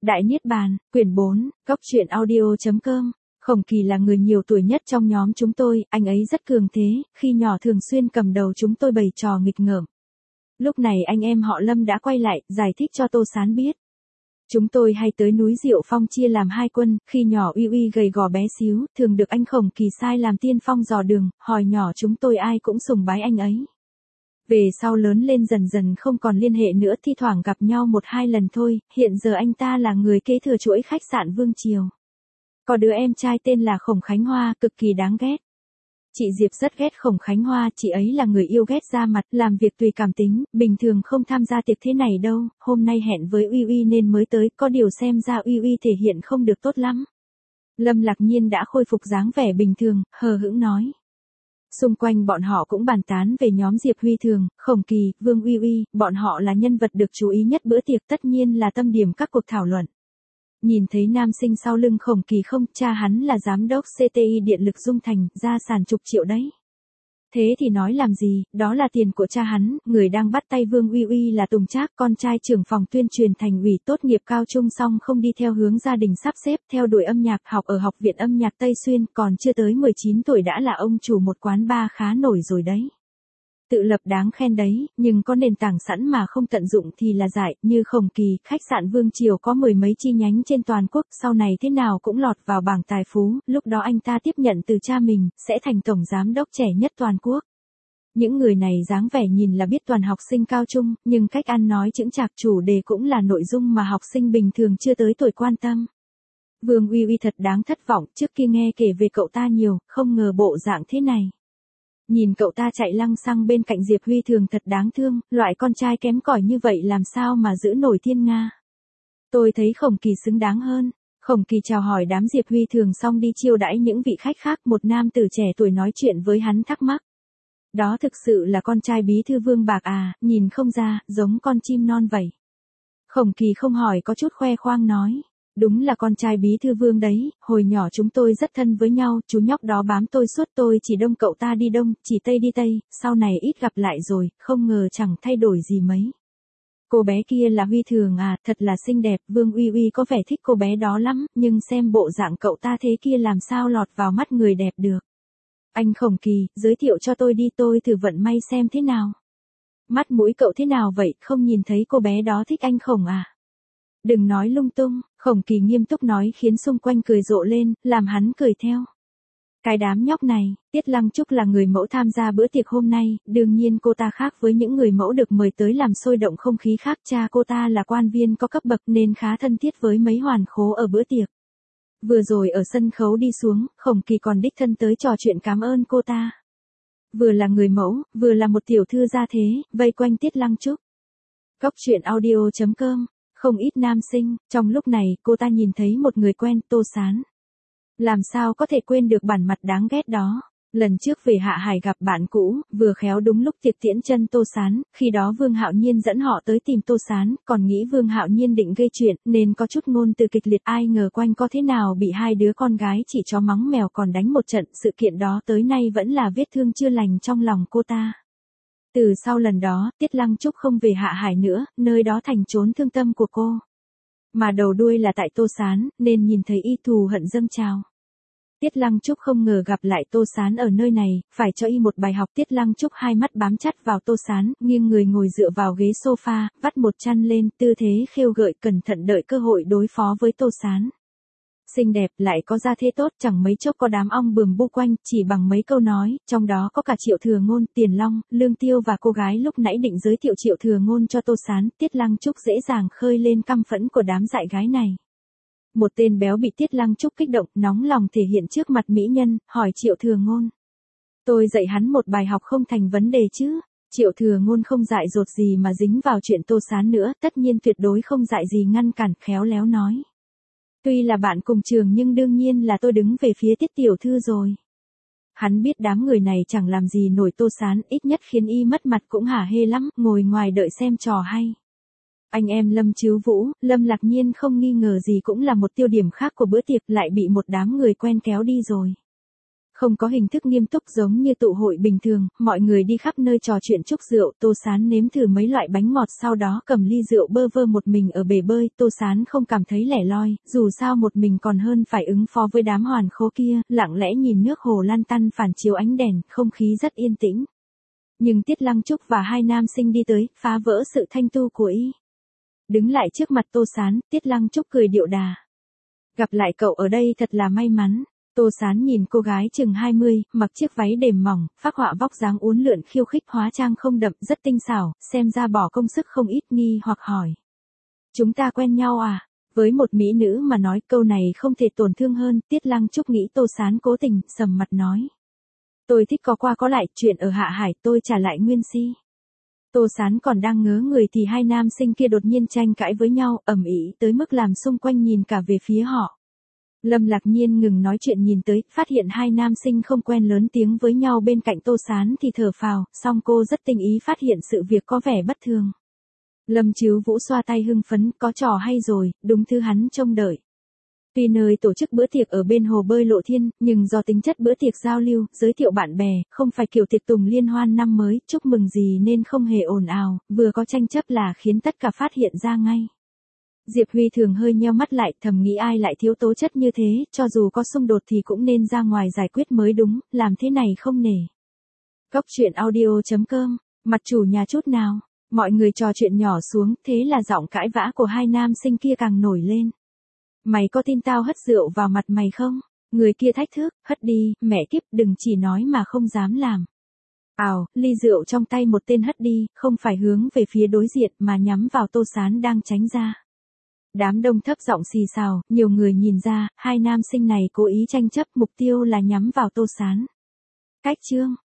Đại Niết Bàn, quyển 4, Góc truyện audio.com. Khổng Kỳ là người nhiều tuổi nhất trong nhóm chúng tôi, anh ấy rất cường thế, khi nhỏ thường xuyên cầm đầu chúng tôi bày trò nghịch ngợm. Lúc này anh em họ Lâm đã quay lại, giải thích cho Tô Sán biết. Chúng tôi hay tới núi Diệu Phong chia làm hai quân, khi nhỏ Uy Uy gầy gò bé xíu, thường được anh Khổng Kỳ sai làm tiên phong dò đường, hồi nhỏ chúng tôi ai cũng sùng bái anh ấy. Về sau lớn lên dần dần không còn liên hệ nữa, thi thoảng gặp nhau một hai lần thôi, hiện giờ anh ta là người kế thừa chuỗi khách sạn Vương Triều. Có đứa em trai tên là Khổng Khánh Hoa, cực kỳ đáng ghét. Chị Diệp rất ghét Khổng Khánh Hoa, chị ấy là người yêu ghét ra mặt, làm việc tùy cảm tính, bình thường không tham gia tiệc thế này đâu, hôm nay hẹn với Uy Uy nên mới tới, có điều xem ra Uy Uy thể hiện không được tốt lắm. Lâm Lạc Nhiên đã khôi phục dáng vẻ bình thường, hờ hững nói. Xung quanh bọn họ cũng bàn tán về nhóm Diệp Huy Thường, Khổng Kỳ, Vương Uy Uy, bọn họ là nhân vật được chú ý nhất bữa tiệc, tất nhiên là tâm điểm các cuộc thảo luận. Nhìn thấy nam sinh sau lưng Khổng Kỳ không, cha hắn là giám đốc CTI Điện lực Dung Thành, gia sản chục triệu đấy. Thế thì nói làm gì, đó là tiền của cha hắn, người đang bắt tay Vương Uy Uy là Tùng Trác, con trai trưởng phòng tuyên truyền thành ủy, tốt nghiệp cao trung xong không đi theo hướng gia đình sắp xếp, theo đuổi âm nhạc, học ở Học viện Âm nhạc Tây Xuyên, còn chưa tới 19 tuổi đã là ông chủ một quán bar khá nổi rồi đấy. Tự lập đáng khen đấy, nhưng có nền tảng sẵn mà không tận dụng thì là dại, như Khổng Kỳ, khách sạn Vương Triều có mười mấy chi nhánh trên toàn quốc, sau này thế nào cũng lọt vào bảng tài phú, lúc đó anh ta tiếp nhận từ cha mình, sẽ thành tổng giám đốc trẻ nhất toàn quốc. Những người này dáng vẻ nhìn là biết toàn học sinh cao trung, nhưng cách ăn nói chững chạc, chủ đề cũng là nội dung mà học sinh bình thường chưa tới tuổi quan tâm. Vương Uy Uy thật đáng thất vọng, trước kia nghe kể về cậu ta nhiều, không ngờ bộ dạng thế này. Nhìn cậu ta chạy lăng xăng bên cạnh Diệp Huy Thường thật đáng thương, loại con trai kém cỏi như vậy làm sao mà giữ nổi thiên nga. Tôi thấy Khổng Kỳ xứng đáng hơn. Khổng Kỳ chào hỏi đám Diệp Huy Thường xong đi chiêu đãi những vị khách khác, một nam tử trẻ tuổi nói chuyện với hắn thắc mắc. Đó thực sự là con trai bí thư Vương Bạc à, nhìn không ra, giống con chim non vậy. Khổng Kỳ không hỏi có chút khoe khoang nói. Đúng là con trai bí thư Vương đấy, hồi nhỏ chúng tôi rất thân với nhau, chú nhóc đó bám tôi suốt, tôi chỉ đông cậu ta đi đông, chỉ tây đi tây, sau này ít gặp lại rồi, không ngờ chẳng thay đổi gì mấy. Cô bé kia là Huy Thường à, thật là xinh đẹp, Vương Uy Uy có vẻ thích cô bé đó lắm, nhưng xem bộ dạng cậu ta thế kia làm sao lọt vào mắt người đẹp được. Anh Khổng Kỳ, giới thiệu cho tôi đi, tôi thử vận may xem thế nào. Mắt mũi cậu thế nào vậy, không nhìn thấy cô bé đó thích anh Khổng à? Đừng nói lung tung, Khổng Kỳ nghiêm túc nói khiến xung quanh cười rộ lên, làm hắn cười theo. Cái đám nhóc này, Tiết Lăng Trúc là người mẫu tham gia bữa tiệc hôm nay, đương nhiên cô ta khác với những người mẫu được mời tới làm sôi động không khí khác, cha cô ta là quan viên có cấp bậc nên khá thân thiết với mấy hoàn khố ở bữa tiệc. Vừa rồi ở sân khấu đi xuống, Khổng Kỳ còn đích thân tới trò chuyện cảm ơn cô ta. Vừa là người mẫu, vừa là một tiểu thư gia thế, vây quanh Tiết Lăng Trúc. Góc truyện audio.com. Không ít nam sinh, trong lúc này cô ta nhìn thấy một người quen, Tô Sán. Làm sao có thể quên được bản mặt đáng ghét đó. Lần trước về Hạ Hải gặp bạn cũ, vừa khéo đúng lúc tiệc tiễn chân Tô Sán, khi đó Vương Hạo Nhiên dẫn họ tới tìm Tô Sán, còn nghĩ Vương Hạo Nhiên định gây chuyện nên có chút ngôn từ kịch liệt, ai ngờ quanh có thế nào bị hai đứa con gái chỉ chó mắng mèo còn đánh một trận, sự kiện đó tới nay vẫn là vết thương chưa lành trong lòng cô ta. Từ sau lần đó, Tiết Lăng Trúc không về Hạ Hải nữa, nơi đó thành chốn thương tâm của cô. Mà đầu đuôi là tại Tô Sán, nên nhìn thấy y thù hận dâng trào. Tiết Lăng Trúc không ngờ gặp lại Tô Sán ở nơi này, phải cho y một bài học. Tiết Lăng Trúc hai mắt bám chặt vào Tô Sán, nghiêng người ngồi dựa vào ghế sofa, vắt một chăn lên, tư thế khêu gợi, cẩn thận đợi cơ hội đối phó với Tô Sán. Xinh đẹp lại có gia thế tốt, chẳng mấy chốc có đám ong bướm bu quanh, chỉ bằng mấy câu nói, trong đó có cả Triệu Thừa Ngôn, Tiền Long, Lương Tiêu và cô gái lúc nãy định giới thiệu Triệu Thừa Ngôn cho Tô Sán. Tiết Lăng Trúc dễ dàng khơi lên căm phẫn của đám dại gái này. Một tên béo bị Tiết Lăng Trúc kích động, nóng lòng thể hiện trước mặt mỹ nhân, hỏi Triệu Thừa Ngôn. Tôi dạy hắn một bài học không thành vấn đề chứ. Triệu Thừa Ngôn không dại dột gì mà dính vào chuyện Tô Sán nữa, tất nhiên tuyệt đối không dại gì ngăn cản, khéo léo nói. Tuy là bạn cùng trường nhưng đương nhiên là tôi đứng về phía Tiết tiểu thư rồi. Hắn biết đám người này chẳng làm gì nổi Tô Sán, ít nhất khiến y mất mặt cũng hả hê lắm, ngồi ngoài đợi xem trò hay. Anh em Lâm Chiếu Vũ, Lâm Lạc Nhiên không nghi ngờ gì cũng là một tiêu điểm khác của bữa tiệc, lại bị một đám người quen kéo đi rồi. Không có hình thức nghiêm túc giống như tụ hội bình thường, mọi người đi khắp nơi trò chuyện chúc rượu, Tô Sán nếm thử mấy loại bánh ngọt sau đó cầm ly rượu bơ vơ một mình ở bể bơi, Tô Sán không cảm thấy lẻ loi, dù sao một mình còn hơn phải ứng phó với đám hoàn khố kia, lặng lẽ nhìn nước hồ lăn tăn phản chiếu ánh đèn, không khí rất yên tĩnh. Nhưng Tiết Lăng Trúc và hai nam sinh đi tới, phá vỡ sự thanh tu của y. Đứng lại trước mặt Tô Sán, Tiết Lăng Trúc cười điệu đà. Gặp lại cậu ở đây thật là may mắn. Tô Sán nhìn cô gái chừng 20, mặc chiếc váy đềm mỏng, phác họa vóc dáng uốn lượn khiêu khích, hóa trang không đậm, rất tinh xảo, xem ra bỏ công sức không ít, nghi hoặc hỏi. Chúng ta quen nhau à? Với một mỹ nữ mà nói câu này không thể tổn thương hơn, Tiết Lăng Trúc nghĩ Tô Sán cố tình, sầm mặt nói. Tôi thích có qua có lại, chuyện ở Hạ Hải tôi trả lại nguyên si. Tô Sán còn đang ngớ người thì hai nam sinh kia đột nhiên tranh cãi với nhau, ầm ĩ tới mức làm xung quanh nhìn cả về phía họ. Lâm Lạc Nhiên ngừng nói chuyện nhìn tới, phát hiện hai nam sinh không quen lớn tiếng với nhau bên cạnh Tô Sán thì thở phào, song cô rất tinh ý phát hiện sự việc có vẻ bất thường. Lâm Chiếu Vũ xoa tay hưng phấn, có trò hay rồi, đúng thứ hắn trông đợi. Tuy nơi tổ chức bữa tiệc ở bên hồ bơi Lộ Thiên, nhưng do tính chất bữa tiệc giao lưu, giới thiệu bạn bè, không phải kiểu tiệc tùng liên hoan năm mới, chúc mừng gì nên không hề ồn ào, vừa có tranh chấp là khiến tất cả phát hiện ra ngay. Diệp Huy thường hơi nheo mắt lại, thầm nghĩ ai lại thiếu tố chất như thế, cho dù có xung đột thì cũng nên ra ngoài giải quyết mới đúng, làm thế này không nể. Cốc truyện audio.com, mặt chủ nhà chút nào, mọi người trò chuyện nhỏ xuống, thế là giọng cãi vã của hai nam sinh kia càng nổi lên. Mày có tin tao hất rượu vào mặt mày không? Người kia thách thức, hất đi, mẹ kiếp, đừng chỉ nói mà không dám làm. Ly rượu trong tay một tên hất đi, không phải hướng về phía đối diện mà nhắm vào Tô Sán đang tránh ra. Đám đông thấp giọng xì xào, nhiều người nhìn ra, hai nam sinh này cố ý tranh chấp, mục tiêu là nhắm vào Tô Sán. Cách chương